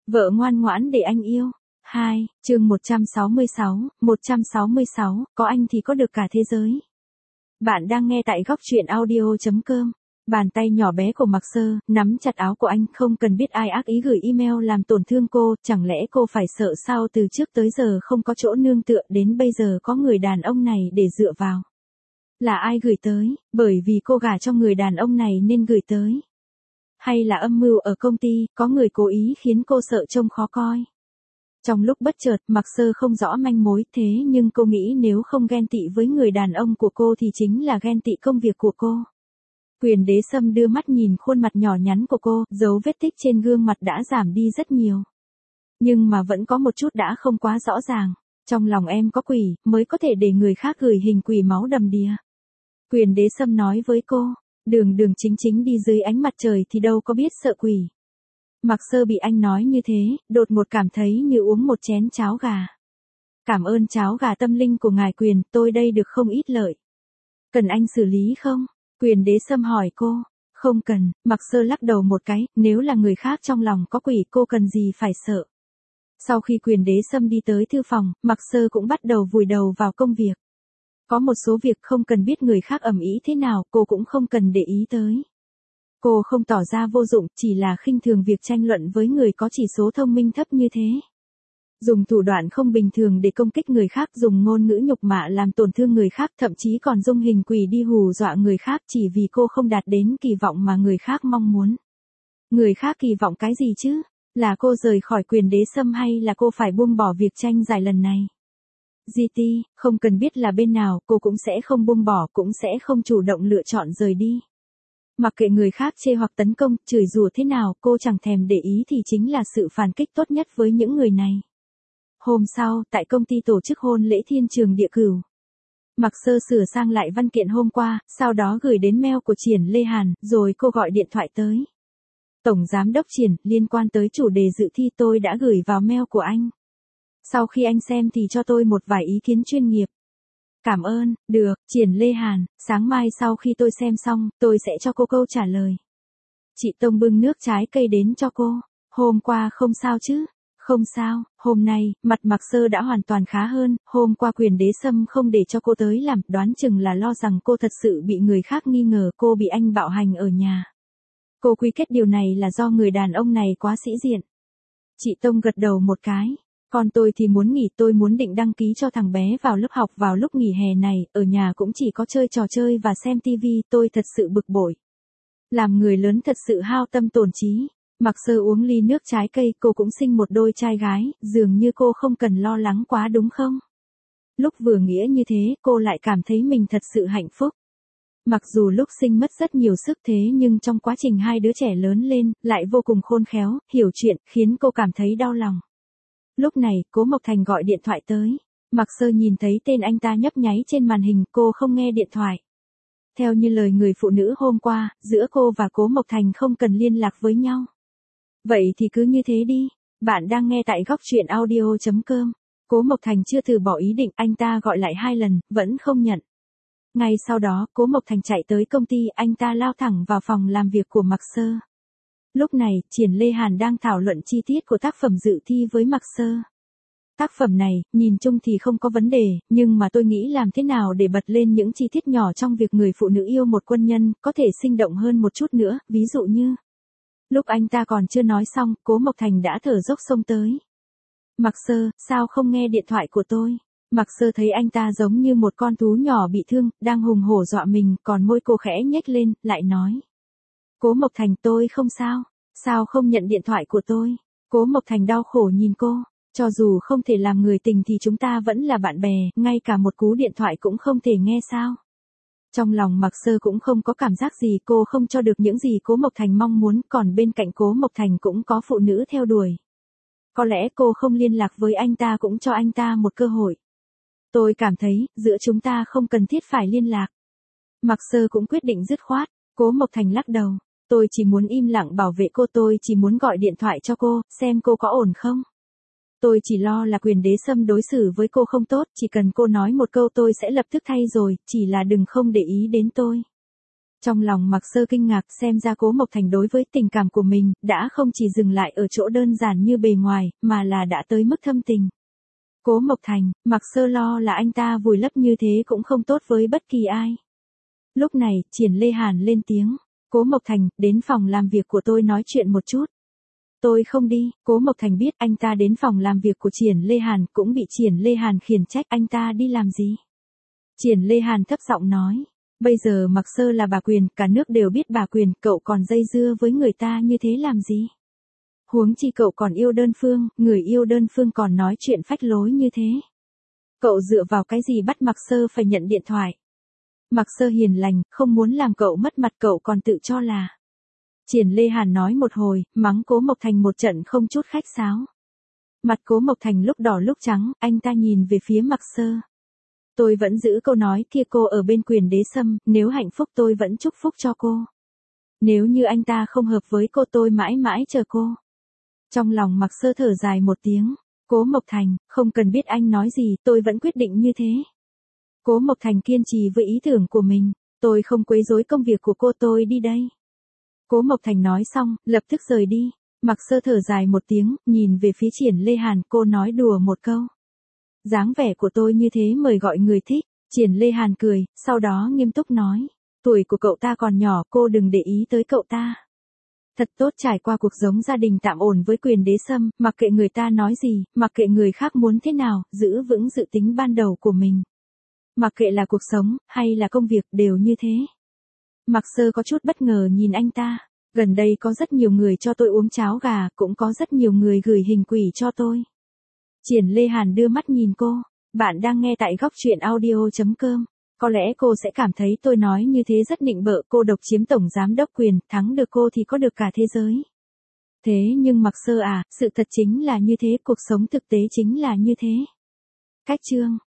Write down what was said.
Vợ ngoan ngoãn để anh yêu. 2, chương 166, có anh thì có được cả thế giới. Bạn đang nghe tại góc truyện audio.com. Bàn tay nhỏ bé của Mạc Sơ, nắm chặt áo của anh, không cần biết ai ác ý gửi email làm tổn thương cô, chẳng lẽ cô phải sợ sao từ trước tới giờ không có chỗ nương tựa đến bây giờ có người đàn ông này để dựa vào. Là ai gửi tới, bởi vì cô gả cho người đàn ông này nên gửi tới. Hay là âm mưu ở công ty, có người cố ý khiến cô sợ trông khó coi. Trong lúc bất chợt, Mạc Sơ không rõ manh mối, thế nhưng cô nghĩ nếu không ghen tị với người đàn ông của cô thì chính là ghen tị công việc của cô. Quyền Đế Sâm đưa mắt nhìn khuôn mặt nhỏ nhắn của cô, dấu vết tích trên gương mặt đã giảm đi rất nhiều. Nhưng mà vẫn có một chút đã không quá rõ ràng. Trong lòng em có quỷ, mới có thể để người khác gửi hình quỷ máu đầm đìa. Quyền Đế Sâm nói với cô, đường đường chính chính đi dưới ánh mặt trời thì đâu có biết sợ quỷ. Mạc Sơ bị anh nói như thế, đột ngột cảm thấy như uống một chén cháo gà. Cảm ơn cháo gà tâm linh của ngài Quyền, tôi đây được không ít lợi. Cần anh xử lý không? Quyền Đế Sâm hỏi cô. Không cần, Mạc Sơ lắc đầu một cái, nếu là người khác trong lòng có quỷ cô cần gì phải sợ. Sau khi Quyền Đế Sâm đi tới thư phòng, Mạc Sơ cũng bắt đầu vùi đầu vào công việc. Có một số việc không cần biết người khác ầm ĩ thế nào, cô cũng không cần để ý tới. Cô không tỏ ra vô dụng, chỉ là khinh thường việc tranh luận với người có chỉ số thông minh thấp như thế. Dùng thủ đoạn không bình thường để công kích người khác, dùng ngôn ngữ nhục mạ làm tổn thương người khác, thậm chí còn dung hình quỷ đi hù dọa người khác chỉ vì cô không đạt đến kỳ vọng mà người khác mong muốn. Người khác kỳ vọng cái gì chứ? Là cô rời khỏi Quyền Đế Sâm hay là cô phải buông bỏ việc tranh giải lần này? GT, không cần biết là bên nào, cô cũng sẽ không buông bỏ, cũng sẽ không chủ động lựa chọn rời đi. Mặc kệ người khác chê hoặc tấn công, chửi rủa thế nào, cô chẳng thèm để ý thì chính là sự phản kích tốt nhất với những người này. Hôm sau, tại công ty tổ chức hôn lễ thiên trường địa cửu. Mạc Sơ sửa sang lại văn kiện hôm qua, sau đó gửi đến mail của Triển Lê Hàn, rồi cô gọi điện thoại tới. Tổng Giám đốc Triển, liên quan tới chủ đề dự thi tôi đã gửi vào mail của anh. Sau khi anh xem thì cho tôi một vài ý kiến chuyên nghiệp. Cảm ơn, được, Triển Lê Hàn, sáng mai sau khi tôi xem xong, tôi sẽ cho cô câu trả lời. Chị Tông bưng nước trái cây đến cho cô. Hôm qua không sao chứ? Không sao, hôm nay, mặt Mạc Sơ đã hoàn toàn khá hơn, hôm qua Quyền Đế Sâm không để cho cô tới làm, đoán chừng là lo rằng cô thật sự bị người khác nghi ngờ cô bị anh bạo hành ở nhà. Cô quy kết điều này là do người đàn ông này quá sĩ diện. Chị Tông gật đầu một cái. Còn tôi thì muốn nghỉ, tôi muốn định đăng ký cho thằng bé vào lớp học vào lúc nghỉ hè này, ở nhà cũng chỉ có chơi trò chơi và xem tivi, tôi thật sự bực bội. Làm người lớn thật sự hao tâm tổn trí. Mạc Sơ uống ly nước trái cây, cô cũng sinh một đôi trai gái, dường như cô không cần lo lắng quá đúng không? Lúc vừa nghĩa như thế, cô lại cảm thấy mình thật sự hạnh phúc. Mặc dù lúc sinh mất rất nhiều sức thế nhưng trong quá trình hai đứa trẻ lớn lên, lại vô cùng khôn khéo, hiểu chuyện, khiến cô cảm thấy đau lòng. Lúc này, Cố Mộc Thành gọi điện thoại tới. Mạc Sơ nhìn thấy tên anh ta nhấp nháy trên màn hình, cô không nghe điện thoại. Theo như lời người phụ nữ hôm qua, giữa cô và Cố Mộc Thành không cần liên lạc với nhau. Vậy thì cứ như thế đi. Bạn đang nghe tại góc truyện audio.com. Cố Mộc Thành chưa từ bỏ ý định, anh ta gọi lại 2 lần, vẫn không nhận. Ngay sau đó, Cố Mộc Thành chạy tới công ty, anh ta lao thẳng vào phòng làm việc của Mạc Sơ. Lúc này, Triển Lê Hàn đang thảo luận chi tiết của tác phẩm dự thi với Mạc Sơ. Tác phẩm này, nhìn chung thì không có vấn đề, nhưng mà tôi nghĩ làm thế nào để bật lên những chi tiết nhỏ trong việc người phụ nữ yêu một quân nhân, có thể sinh động hơn một chút nữa, ví dụ như. Lúc anh ta còn chưa nói xong, Cố Mộc Thành đã thở dốc xông tới. Mạc Sơ, sao không nghe điện thoại của tôi? Mạc Sơ thấy anh ta giống như một con thú nhỏ bị thương, đang hùng hổ dọa mình, còn môi cô khẽ nhếch lên, lại nói. Cố Mộc Thành, tôi không sao. Sao không nhận điện thoại của tôi? Cố Mộc Thành đau khổ nhìn cô. Cho dù không thể làm người tình thì chúng ta vẫn là bạn bè, ngay cả một cú điện thoại cũng không thể nghe sao? Trong lòng Mạc Sơ cũng không có cảm giác gì, cô không cho được những gì Cố Mộc Thành mong muốn, còn bên cạnh Cố Mộc Thành cũng có phụ nữ theo đuổi. Có lẽ cô không liên lạc với anh ta cũng cho anh ta một cơ hội. Tôi cảm thấy, giữa chúng ta không cần thiết phải liên lạc. Mạc Sơ cũng quyết định dứt khoát. Cố Mộc Thành lắc đầu. Tôi chỉ muốn im lặng bảo vệ cô, tôi chỉ muốn gọi điện thoại cho cô, xem cô có ổn không. Tôi chỉ lo là Quyền Đế Sâm đối xử với cô không tốt, chỉ cần cô nói một câu tôi sẽ lập tức thay rồi, chỉ là đừng không để ý đến tôi. Trong lòng Mạc Sơ kinh ngạc, xem ra Cố Mộc Thành đối với tình cảm của mình, đã không chỉ dừng lại ở chỗ đơn giản như bề ngoài, mà là đã tới mức thâm tình. Cố Mộc Thành, Mạc Sơ lo là anh ta vùi lấp như thế cũng không tốt với bất kỳ ai. Lúc này, Triển Lê Hàn lên tiếng. Cố Mộc Thành, đến phòng làm việc của tôi nói chuyện một chút. Tôi không đi. Cố Mộc Thành biết anh ta đến phòng làm việc của Triển Lê Hàn, cũng bị Triển Lê Hàn khiển trách anh ta đi làm gì. Triển Lê Hàn thấp giọng nói. Bây giờ Mạc Sơ là bà Quyền, cả nước đều biết bà Quyền, cậu còn dây dưa với người ta như thế làm gì? Huống chi cậu còn yêu đơn phương, người yêu đơn phương còn nói chuyện phách lối như thế. Cậu dựa vào cái gì bắt Mạc Sơ phải nhận điện thoại? Mạc Sơ hiền lành, không muốn làm cậu mất mặt, cậu còn tự cho là. Triển Lê Hàn nói một hồi, mắng Cố Mộc Thành một trận không chút khách sáo. Mặt Cố Mộc Thành lúc đỏ lúc trắng, anh ta nhìn về phía Mạc Sơ. Tôi vẫn giữ câu nói kia, cô ở bên Quyền Đế Sâm, nếu hạnh phúc tôi vẫn chúc phúc cho cô. Nếu như anh ta không hợp với cô tôi mãi mãi chờ cô. Trong lòng Mạc Sơ thở dài một tiếng. Cố Mộc Thành, không cần biết anh nói gì, tôi vẫn quyết định như thế. Cố Mộc Thành kiên trì với ý tưởng của mình. Tôi không quấy rối công việc của cô, tôi đi đây. Cố Mộc Thành nói xong, lập tức rời đi. Mạc Sơ thở dài một tiếng, nhìn về phía Triển Lê Hàn, cô nói đùa một câu. Dáng vẻ của tôi như thế mời gọi người thích. Triển Lê Hàn cười, sau đó nghiêm túc nói. Tuổi của cậu ta còn nhỏ, cô đừng để ý tới cậu ta. Thật tốt, trải qua cuộc sống gia đình tạm ổn với Quyền Đế Sâm, mặc kệ người ta nói gì, mặc kệ người khác muốn thế nào, giữ vững dự tính ban đầu của mình. Mặc kệ là cuộc sống, hay là công việc, đều như thế. Mạc Sơ có chút bất ngờ nhìn anh ta. Gần đây có rất nhiều người cho tôi uống cháo gà, cũng có rất nhiều người gửi hình quỷ cho tôi. Triển Lê Hàn đưa mắt nhìn cô. Bạn đang nghe tại góc truyện audio.com. Có lẽ cô sẽ cảm thấy tôi nói như thế rất nịnh bợ, cô độc chiếm tổng giám đốc Quyền, thắng được cô thì có được cả thế giới. Thế nhưng Mạc Sơ à, sự thật chính là như thế, cuộc sống thực tế chính là như thế. Cách chương